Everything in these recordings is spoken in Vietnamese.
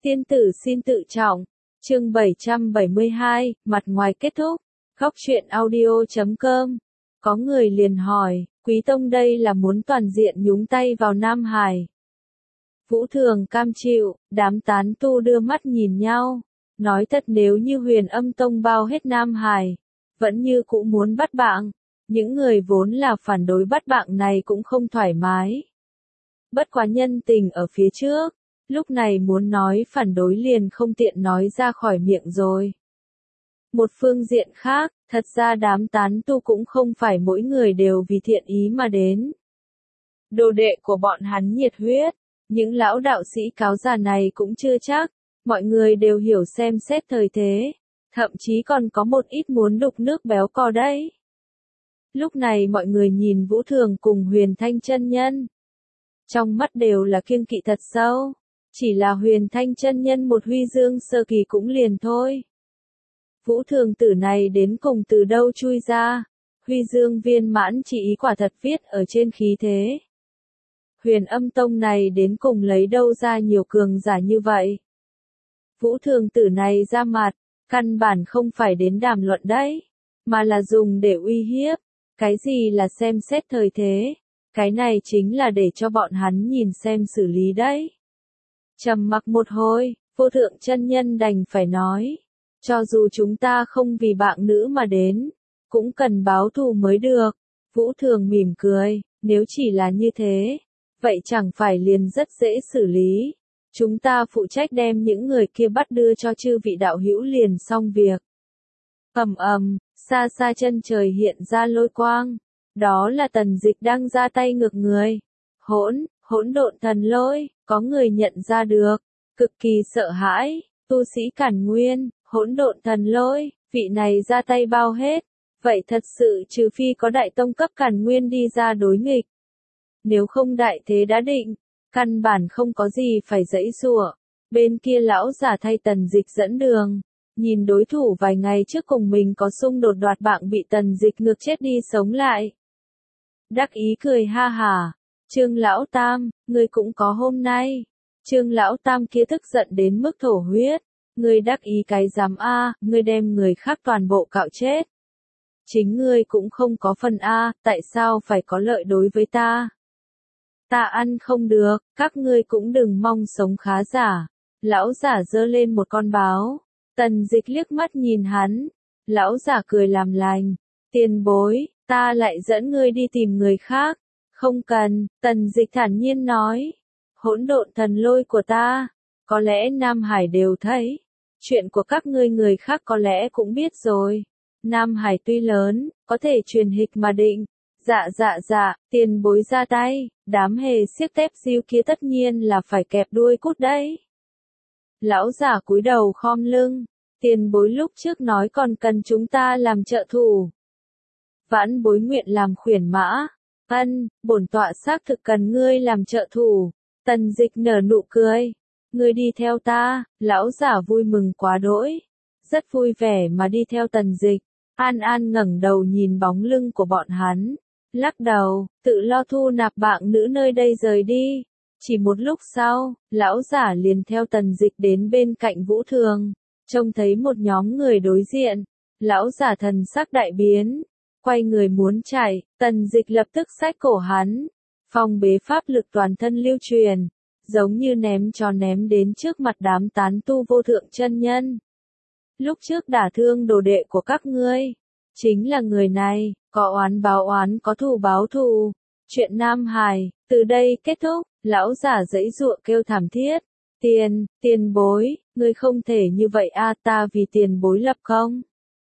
Tiên tử xin tự trọng. Chương 772, mặt ngoài kết thúc. Góc truyện audio.com. Có người liền hỏi, Quý Tông đây là muốn toàn diện nhúng tay vào Nam Hải. Vũ Thường cam chịu, đám tán tu đưa mắt nhìn nhau. Nói thật, nếu như Huyền Âm Tông bao hết Nam Hải, vẫn như cũ muốn bắt bạn. Những người vốn là phản đối bắt bạn này cũng không thoải mái. Bất quá nhân tình ở phía trước, lúc này muốn nói phản đối liền không tiện nói ra khỏi miệng rồi. Một phương diện khác, thật ra đám tán tu cũng không phải mỗi người đều vì thiện ý mà đến. Đồ đệ của bọn hắn nhiệt huyết, những lão đạo sĩ cáo già này cũng chưa chắc, mọi người đều hiểu xem xét thời thế, thậm chí còn có một ít muốn đục nước béo cò đấy. Lúc này mọi người nhìn Vũ Thường cùng Huyền Thanh chân nhân, trong mắt đều là kiêng kỵ thật sâu, chỉ là Huyền Thanh chân nhân một huy dương sơ kỳ cũng liền thôi. Vũ Thường tử này đến cùng từ đâu chui ra, huy dương viên mãn chỉ ý quả thật viết ở trên khí thế. Huyền Âm Tông này đến cùng lấy đâu ra nhiều cường giả như vậy. Vũ Thường tử này ra mặt, căn bản không phải đến đàm luận đấy, mà là dùng để uy hiếp. Cái gì là xem xét thời thế, cái này chính là để cho bọn hắn nhìn xem xử lý đấy. Trầm mặc một hồi, Vô Thượng chân nhân đành phải nói, cho dù chúng ta không vì bạn nữ mà đến, cũng cần báo thù mới được. Vũ Thường mỉm cười, nếu chỉ là như thế, vậy chẳng phải liền rất dễ xử lý. Chúng ta phụ trách đem những người kia bắt đưa cho chư vị đạo hữu liền xong việc. Ầm ầm, xa xa chân trời hiện ra lôi quang, đó là Tần Dịch đang ra tay ngược người. Hỗn độn thần lôi, có người nhận ra được, cực kỳ sợ hãi, tu sĩ Cản Nguyên, hỗn độn thần lôi, vị này ra tay bao hết, vậy thật sự trừ phi có đại tông cấp Cản Nguyên đi ra đối nghịch. Nếu không đại thế đã định, căn bản không có gì phải giãy giụa. Bên kia lão giả thay Tần Dịch dẫn đường, nhìn đối thủ vài ngày trước cùng mình có xung đột đoạt bạn bị Tần Dịch ngược chết đi sống lại. Đắc ý cười ha hả, Trương Lão Tam, ngươi cũng có hôm nay. Trương Lão Tam kia tức giận đến mức thổ huyết, ngươi đắc ý cái dám a, ngươi đem người khác toàn bộ cạo chết. Chính ngươi cũng không có phần a, tại sao phải có lợi đối với ta? Ta ăn không được, các ngươi cũng đừng mong sống khá giả. Lão giả giơ lên một con báo, Tần Dịch liếc mắt nhìn hắn, lão giả cười làm lành, tiền bối, ta lại dẫn ngươi đi tìm người khác. Không cần, Tần Dịch thản nhiên nói, hỗn độn thần lôi của ta, có lẽ Nam Hải đều thấy, chuyện của các ngươi người khác có lẽ cũng biết rồi. Nam Hải tuy lớn, có thể truyền hịch mà định. Dạ, tiền bối ra tay, đám hề xiếc tép diêu kia tất nhiên là phải kẹp đuôi cút đấy. Lão giả cúi đầu khom lưng, tiền bối lúc trước nói còn cần chúng ta làm trợ thủ. Vãn bối nguyện làm khuyển mã. Bổn tọa xác thực cần ngươi làm trợ thủ. Tần Dịch nở nụ cười. Ngươi đi theo ta, lão giả vui mừng quá đỗi. Rất vui vẻ mà đi theo Tần Dịch. An ngẩng đầu nhìn bóng lưng của bọn hắn. Lắc đầu, tự lo thu nạp bạn nữ nơi đây rời đi. Chỉ một lúc sau, lão giả liền theo Tần Dịch đến bên cạnh Vũ Thường. Trông thấy một nhóm người đối diện. Lão giả thần sắc đại biến. Quay người muốn chạy, Tần Dịch lập tức xách cổ hắn. Phong bế pháp lực toàn thân lưu truyền, giống như ném cho ném đến trước mặt đám tán tu Vô Thượng chân nhân. Lúc trước đả thương đồ đệ của các ngươi, chính là người này, có oán báo oán có thù báo thù. Chuyện Nam Hải, từ đây kết thúc, lão giả giãy giụa kêu thảm thiết. Tiền bối, ngươi không thể như vậy a, ta vì tiền bối lập công.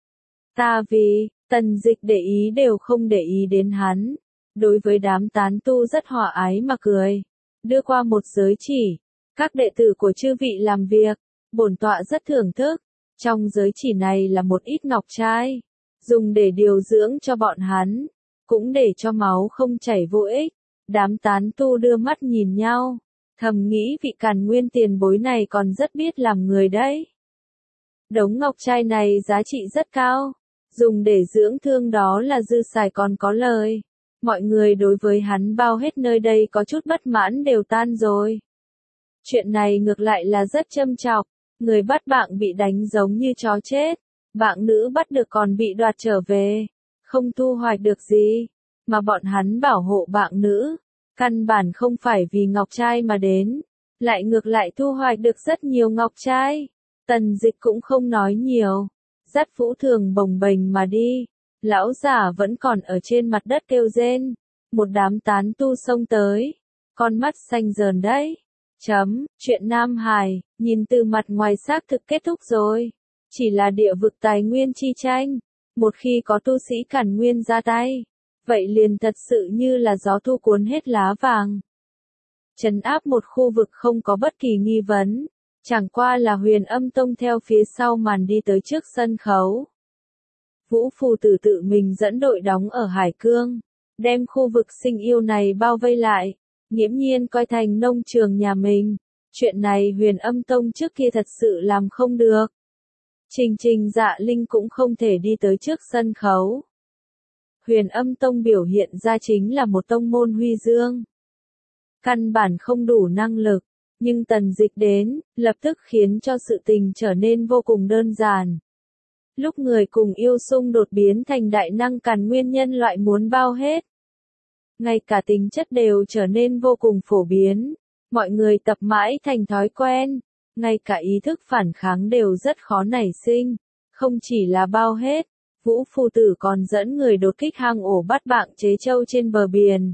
Ta vì, Tần Dịch để ý đều không để ý đến hắn. Đối với đám tán tu rất hòa ái mà cười. Đưa qua một giới chỉ. Các đệ tử của chư vị làm việc, bổn tọa rất thưởng thức. Trong giới chỉ này là một ít ngọc trai, dùng để điều dưỡng cho bọn hắn, cũng để cho máu không chảy vô ích. Đám tán tu đưa mắt nhìn nhau, thầm nghĩ vị Càn Nguyên tiền bối này còn rất biết làm người đấy. Đống ngọc trai này giá trị rất cao, dùng để dưỡng thương đó là dư xài còn có lời. Mọi người đối với hắn bao hết nơi đây có chút bất mãn đều tan rồi. Chuyện này ngược lại là rất châm chọc, người bắt bạn bị đánh giống như chó chết, bạn nữ bắt được còn bị đoạt trở về, không thu hoạch được gì, mà bọn hắn bảo hộ bạn nữ, căn bản không phải vì ngọc trai mà đến, lại ngược lại thu hoạch được rất nhiều ngọc trai. Tần Dịch cũng không nói nhiều, dắt Vũ Thường bồng bềnh mà đi, lão giả vẫn còn ở trên mặt đất kêu rên, một đám tán tu xông tới, con mắt xanh dờn đấy. Chuyện Nam Hải, nhìn từ mặt ngoài xác thực kết thúc rồi. Chỉ là địa vực tài nguyên chi tranh. Một khi có tu sĩ càn nguyên ra tay, vậy liền thật sự như là gió thu cuốn hết lá vàng. Trấn áp một khu vực không có bất kỳ nghi vấn. Chẳng qua là Huyền Âm Tông theo phía sau màn đi tới trước sân khấu. Vũ Phù Tử tự mình dẫn đội đóng ở Hải Cương, đem khu vực sinh yêu này bao vây lại, nghiễm nhiên coi thành nông trường nhà mình. Chuyện này Huyền Âm Tông trước kia thật sự làm không được. Trình Dạ Linh cũng không thể đi tới trước sân khấu. Huyền Âm Tông biểu hiện ra chính là một tông môn huy dương. Căn bản không đủ năng lực, nhưng Tần Dịch đến, lập tức khiến cho sự tình trở nên vô cùng đơn giản. Lúc người cùng yêu xung đột biến thành đại năng càn nguyên nhân loại muốn bao hết. Ngay cả tính chất đều trở nên vô cùng phổ biến. Mọi người tập mãi thành thói quen. Ngay cả ý thức phản kháng đều rất khó nảy sinh. Không chỉ là bao hết, Vũ Phù Tử còn dẫn người đột kích hang ổ bắt bạn chế châu trên bờ biển.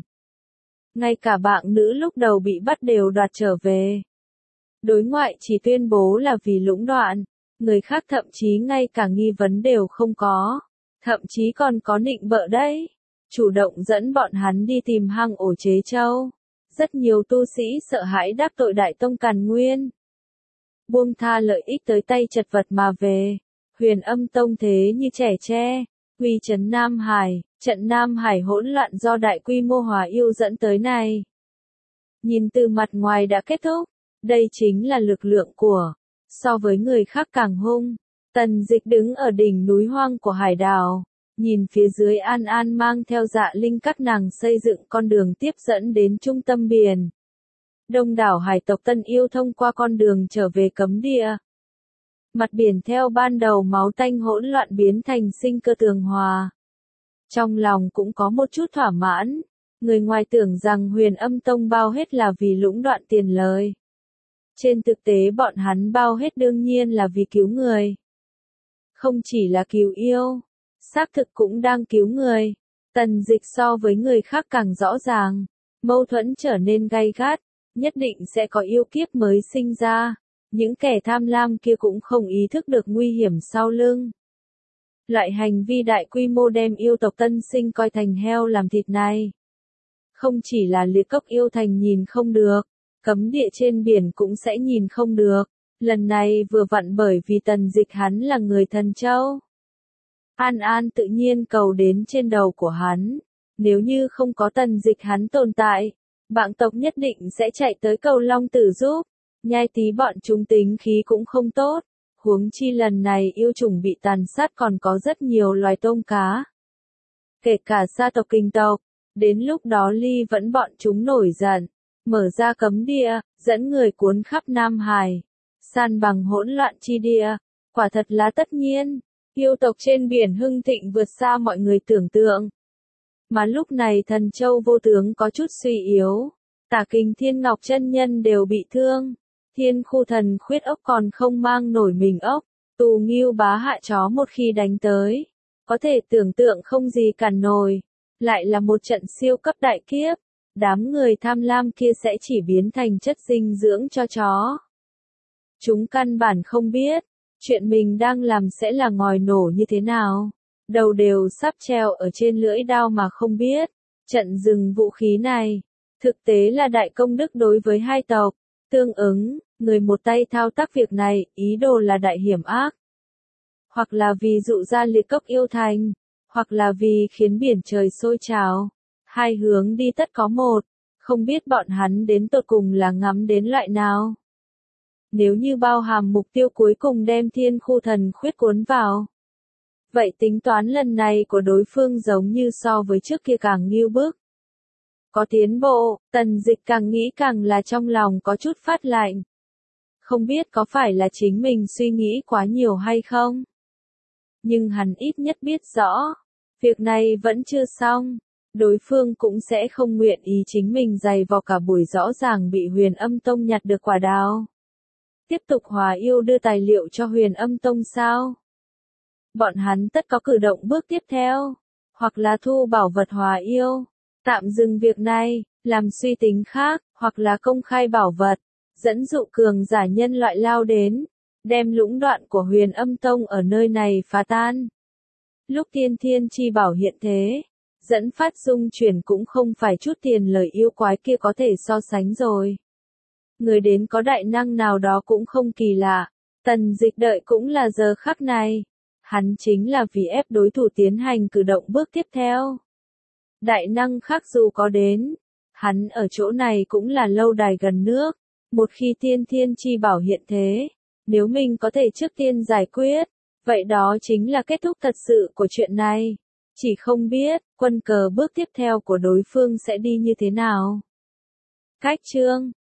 Ngay cả bạn nữ lúc đầu bị bắt đều đoạt trở về. Đối ngoại chỉ tuyên bố là vì lũng đoạn, người khác thậm chí ngay cả nghi vấn đều không có, thậm chí còn có nịnh bợ đấy, chủ động dẫn bọn hắn đi tìm hang ổ chế châu. Rất nhiều tu sĩ sợ hãi đắc tội Đại Tông Càn Nguyên, buông tha lợi ích tới tay chật vật mà về. Huyền Âm Tông thế như trẻ tre, uy chấn Nam Hải, trận Nam Hải hỗn loạn do đại quy mô hòa yêu dẫn tới này. Nhìn từ mặt ngoài đã kết thúc, đây chính là lực lượng của, so với người khác càng hung. Tần Dịch đứng ở đỉnh núi hoang của hải đảo, nhìn phía dưới An An mang theo Dạ Linh các nàng xây dựng con đường tiếp dẫn đến trung tâm biển. Đông đảo hải tộc Tân Yêu thông qua con đường trở về cấm địa. Mặt biển theo ban đầu máu tanh hỗn loạn biến thành sinh cơ tường hòa. Trong lòng cũng có một chút thỏa mãn, người ngoài tưởng rằng Huyền Âm Tông bao hết là vì lũng đoạn tiền lời. Trên thực tế bọn hắn bao hết đương nhiên là vì cứu người. Không chỉ là cứu yêu, xác thực cũng đang cứu người. Tần Dịch so với người khác càng rõ ràng, mâu thuẫn trở nên gay gắt, nhất định sẽ có yêu kiếp mới sinh ra. Những kẻ tham lam kia cũng không ý thức được nguy hiểm sau lưng. Loại hành vi đại quy mô đem yêu tộc tân sinh coi thành heo làm thịt này. Không chỉ là liệt cốc yêu thành nhìn không được, cấm địa trên biển cũng sẽ nhìn không được. Lần này vừa vặn bởi vì Tần Dịch hắn là người Thần Châu. An An tự nhiên cầu đến trên đầu của hắn. Nếu như không có Tần Dịch hắn tồn tại, bạn tộc nhất định sẽ chạy tới cầu Long Tử giúp. Nhai tí bọn chúng tính khí cũng không tốt. Huống chi lần này yêu trùng bị tàn sát còn có rất nhiều loài tôm cá. Kể cả sa tộc Kinh tộc. Đến lúc đó Ly vẫn bọn chúng nổi giận. Mở ra cấm địa, dẫn người cuốn khắp Nam Hải. San bằng hỗn loạn chi địa. Quả thật là tất nhiên. Yêu tộc trên biển hưng thịnh vượt xa mọi người tưởng tượng. Mà lúc này Thần Châu vô tướng có chút suy yếu. Tả Kình Thiên Ngọc chân nhân đều bị thương. Thiên Khu Thần Khuyết ốc còn không mang nổi mình ốc. Tù Ngưu Bá Hạ chó một khi đánh tới, có thể tưởng tượng không gì cản nổi. Lại là một trận siêu cấp đại kiếp. Đám người tham lam kia sẽ chỉ biến thành chất dinh dưỡng cho chó. Chúng căn bản không biết, chuyện mình đang làm sẽ là ngòi nổ như thế nào. Đầu đều sắp treo ở trên lưỡi đao mà không biết. Trận dừng vũ khí này, thực tế là đại công đức đối với hai tộc. Tương ứng, người một tay thao tác việc này, ý đồ là đại hiểm ác. Hoặc là vì dụ ra liệt cốc yêu thành, hoặc là vì khiến biển trời sôi trào. Hai hướng đi tất có một, không biết bọn hắn đến tột cùng là ngắm đến loại nào. Nếu như bao hàm mục tiêu cuối cùng đem Thiên Khu Thần Khuyết cuốn vào, vậy tính toán lần này của đối phương giống như so với trước kia càng nghiêu bức. Có tiến bộ, Tần Dịch càng nghĩ càng là trong lòng có chút phát lạnh. Không biết có phải là chính mình suy nghĩ quá nhiều hay không? Nhưng hắn ít nhất biết rõ, việc này vẫn chưa xong. Đối phương cũng sẽ không nguyện ý chính mình dày vò cả buổi rõ ràng bị Huyền Âm Tông nhặt được quả đào. Tiếp tục Hòa Yêu đưa tài liệu cho Huyền Âm Tông sao? Bọn hắn tất có cử động bước tiếp theo, hoặc là thu bảo vật Hòa Yêu, tạm dừng việc này, làm suy tính khác, hoặc là công khai bảo vật, dẫn dụ cường giả nhân loại lao đến, đem lũng đoạn của Huyền Âm Tông ở nơi này phá tan. Lúc Tiên Thiên Chi Bảo hiện thế, dẫn phát dung chuyển cũng không phải chút tiền lời yêu quái kia có thể so sánh rồi. Người đến có đại năng nào đó cũng không kỳ lạ, Tần Dịch đợi cũng là giờ khắc này. Hắn chính là vì ép đối thủ tiến hành cử động bước tiếp theo. Đại năng khác dù có đến, hắn ở chỗ này cũng là lâu đài gần nước. Một khi Tiên Thiên Chi Bảo hiện thế, nếu mình có thể trước tiên giải quyết, vậy đó chính là kết thúc thật sự của chuyện này. Chỉ không biết, quân cờ bước tiếp theo của đối phương sẽ đi như thế nào. Cách chương